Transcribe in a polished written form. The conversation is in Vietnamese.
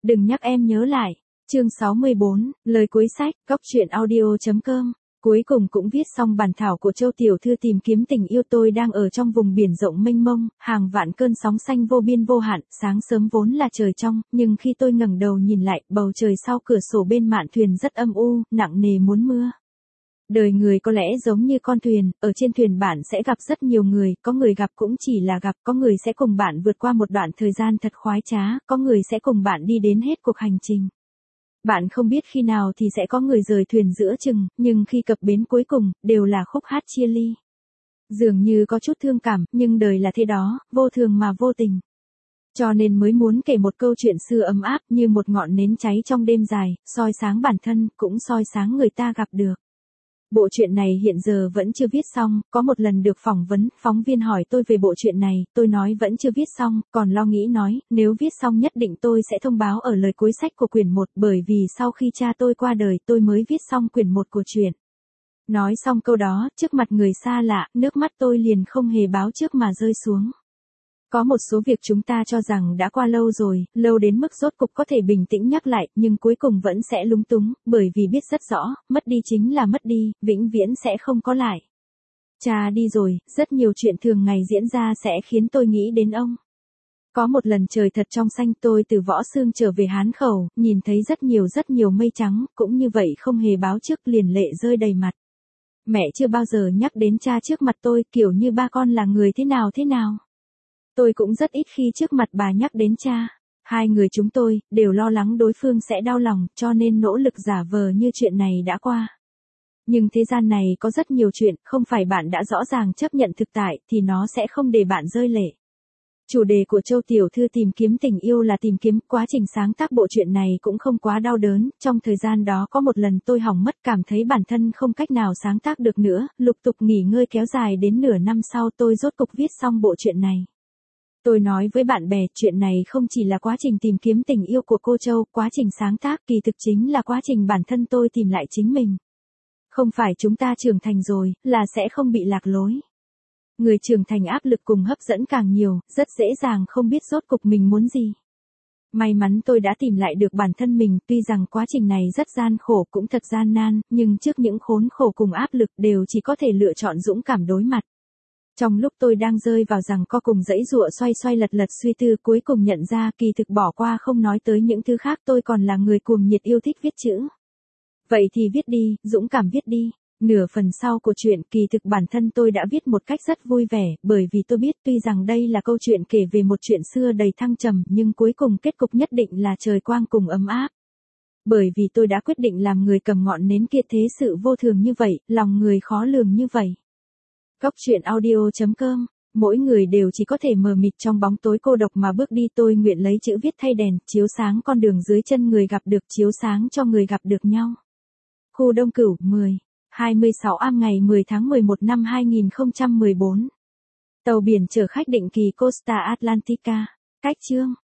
Đừng nhắc em nhớ lại. Chương 64, lời cuối sách, góc truyện audio.com. Cuối cùng cũng viết xong bản thảo của Châu tiểu thư tìm kiếm tình yêu. Tôi đang ở trong vùng biển rộng mênh mông, hàng vạn cơn sóng xanh vô biên vô hạn. Sáng sớm vốn là trời trong, nhưng khi tôi ngẩng đầu nhìn lại, bầu trời sau cửa sổ bên mạn thuyền rất âm u, nặng nề muốn mưa. Đời người có lẽ giống như con thuyền, ở trên thuyền bạn sẽ gặp rất nhiều người, có người gặp cũng chỉ là gặp, có người sẽ cùng bạn vượt qua một đoạn thời gian thật khoái trá, có người sẽ cùng bạn đi đến hết cuộc hành trình. Bạn không biết khi nào thì sẽ có người rời thuyền giữa chừng, nhưng khi cập bến cuối cùng, đều là khúc hát chia ly. Dường như có chút thương cảm, nhưng đời là thế đó, vô thường mà vô tình. Cho nên mới muốn kể một câu chuyện xưa ấm áp như một ngọn nến cháy trong đêm dài, soi sáng bản thân, cũng soi sáng người ta gặp được. Bộ truyện này hiện giờ vẫn chưa viết xong, có một lần được phỏng vấn, phóng viên hỏi tôi về bộ truyện này, tôi nói vẫn chưa viết xong, còn lo nghĩ nói, nếu viết xong nhất định tôi sẽ thông báo ở lời cuối sách của quyển 1, bởi vì sau khi cha tôi qua đời tôi mới viết xong quyển 1 của truyện. Nói xong câu đó, trước mặt người xa lạ, nước mắt tôi liền không hề báo trước mà rơi xuống. Có một số việc chúng ta cho rằng đã qua lâu rồi, lâu đến mức rốt cục có thể bình tĩnh nhắc lại, nhưng cuối cùng vẫn sẽ lúng túng, bởi vì biết rất rõ, mất đi chính là mất đi, vĩnh viễn sẽ không có lại. Cha đi rồi, rất nhiều chuyện thường ngày diễn ra sẽ khiến tôi nghĩ đến ông. Có một lần trời thật trong xanh, tôi từ Võ Xương trở về Hán Khẩu, nhìn thấy rất nhiều mây trắng, cũng như vậy không hề báo trước liền lệ rơi đầy mặt. Mẹ chưa bao giờ nhắc đến cha trước mặt tôi, kiểu như ba con là người thế nào. Tôi cũng rất ít khi trước mặt bà nhắc đến cha. Hai người chúng tôi, đều lo lắng đối phương sẽ đau lòng, cho nên nỗ lực giả vờ như chuyện này đã qua. Nhưng thế gian này có rất nhiều chuyện, không phải bạn đã rõ ràng chấp nhận thực tại, thì nó sẽ không để bạn rơi lệ. Chủ đề của Châu tiểu thư tìm kiếm tình yêu là tìm kiếm, quá trình sáng tác bộ truyện này cũng không quá đau đớn, trong thời gian đó có một lần tôi hỏng mất, cảm thấy bản thân không cách nào sáng tác được nữa, lục tục nghỉ ngơi kéo dài đến nửa năm sau tôi rốt cục viết xong bộ truyện này. Tôi nói với bạn bè, chuyện này không chỉ là quá trình tìm kiếm tình yêu của cô Châu, quá trình sáng tác kỳ thực chính là quá trình bản thân tôi tìm lại chính mình. Không phải chúng ta trưởng thành rồi, là sẽ không bị lạc lối. Người trưởng thành áp lực cùng hấp dẫn càng nhiều, rất dễ dàng không biết rốt cục mình muốn gì. May mắn tôi đã tìm lại được bản thân mình, tuy rằng quá trình này rất gian khổ cũng thật gian nan, nhưng trước những khốn khổ cùng áp lực đều chỉ có thể lựa chọn dũng cảm đối mặt. Trong lúc tôi đang rơi vào giằng co cùng dãy giụa xoay lật suy tư, cuối cùng nhận ra kỳ thực bỏ qua không nói tới những thứ khác, tôi còn là người cuồng nhiệt yêu thích viết chữ. Vậy thì viết đi, dũng cảm viết đi. Nửa phần sau của chuyện kỳ thực bản thân tôi đã viết một cách rất vui vẻ, bởi vì tôi biết tuy rằng đây là câu chuyện kể về một chuyện xưa đầy thăng trầm, nhưng cuối cùng kết cục nhất định là trời quang cùng ấm áp. Bởi vì tôi đã quyết định làm người cầm ngọn nến kia, thế sự vô thường như vậy, lòng người khó lường như vậy. Góc truyện audio.com. Mỗi người đều chỉ có thể mờ mịt trong bóng tối cô độc mà bước đi, tôi nguyện lấy chữ viết thay đèn, chiếu sáng con đường dưới chân người gặp được, chiếu sáng cho người gặp được nhau. Khu Đông Cửu, 26 am ngày 10 tháng 11 năm 2014. Tàu biển chở khách định kỳ Costa Atlantica. Cách chương.